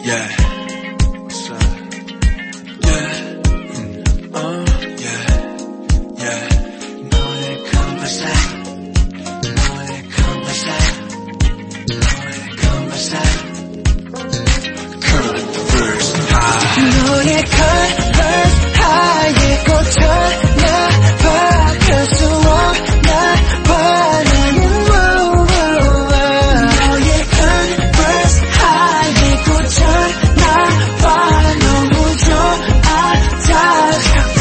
Yeah. What's up? Yeah. Yeah. Yeah. 너의 converse. 너의 converse. 너의 converse. Curl the verse high. 너의 converse high에 꽂혀나 봐. 그수 없나 봐. 나는 너의 converse high에 꽂혀나 봐. 너무 좋아 자꾸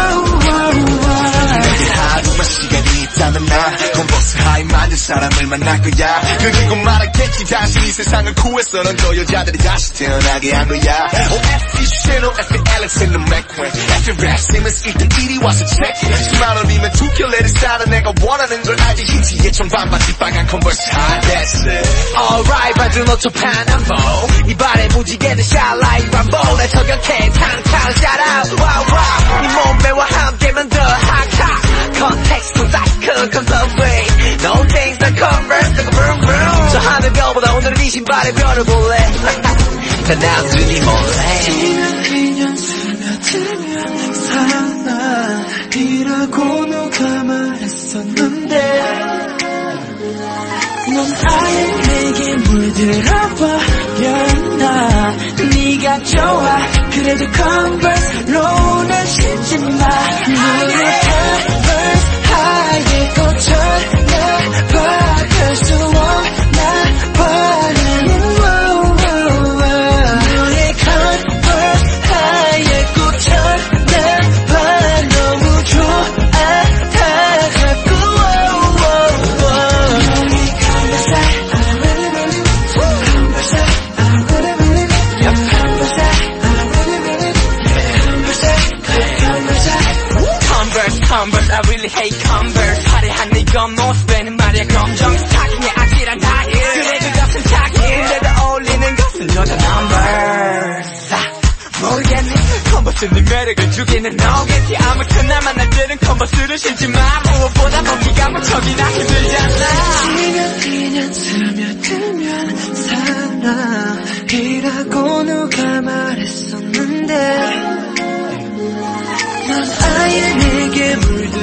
내게 하루만 시간이 있다면 나 컨버스 하이 만든 사람을 만날 거야. 그리고 말하겠지 다시 이 세상을 구해서 넌 저 여자들이 다시 태어나게 한 거야. OFC 쉐노 F Alexander McQueen F rap Simmons 일단 이리 와서 체크. 10만 원이면 두 켤레를 사는 내가 원하는 걸 알지. 흰티에 청반바지 빨간 컨버스 하이. That's it. Alright 봐준 옷저 파남보 이 발에 무지개는 샤라이 람보 날 저격해 탕탕 shout out wow wow 이 몸매와 함께만 더 핫핫 Context 사이클 컨서브레이 No things that converse like a vroom vroom 저 하늘별보다 오늘은 이 신발의 별을 볼래 자 나중에 몰래 지난 2년 스며들면 사나 이라고 누가 말했었는데 넌 아예 내게 물들어버렸나 네가 좋아 그래도 컨버스로는 신지 마 너의 컨버스 하얘 꽂혀나 봐 별 수 없나 봐 나는 너의 컨버스 하얘 꽂혀나 봐 너무 좋아 다 자꾸 Converse, I really hate Converse 화려한 네 겉모습에는 말이야 검정 스타킹에 아찔한 다힐 그래도 같은 타깃 근데도 어울리는 것은 여자 Numbers 모르겠니 컨버스 네 매력을 주기는 너겠지 아무튼 만날 때는 컨버스를 신지 마 무엇보다 먹기가 무척이나 힘들잖아 지난 2년 스며들면 사랑이라고 누가 말했었는데 넌 아예 내게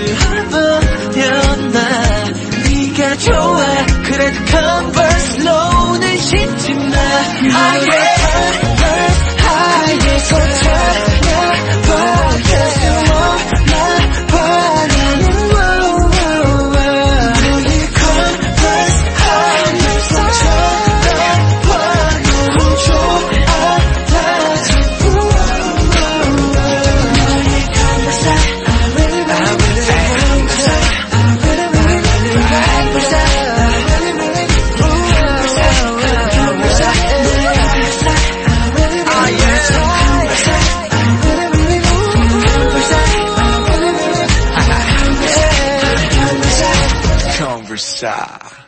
물들어버렸나 네가 좋아 그래도 컨버스로는 신지 마 아예 컨버스 하얘 꽂혀나 봐 별 수 없나 봐 나는 너의 컨버스 하얘 꽂혀나 봐 너무 좋아 다 자꾸 Converse.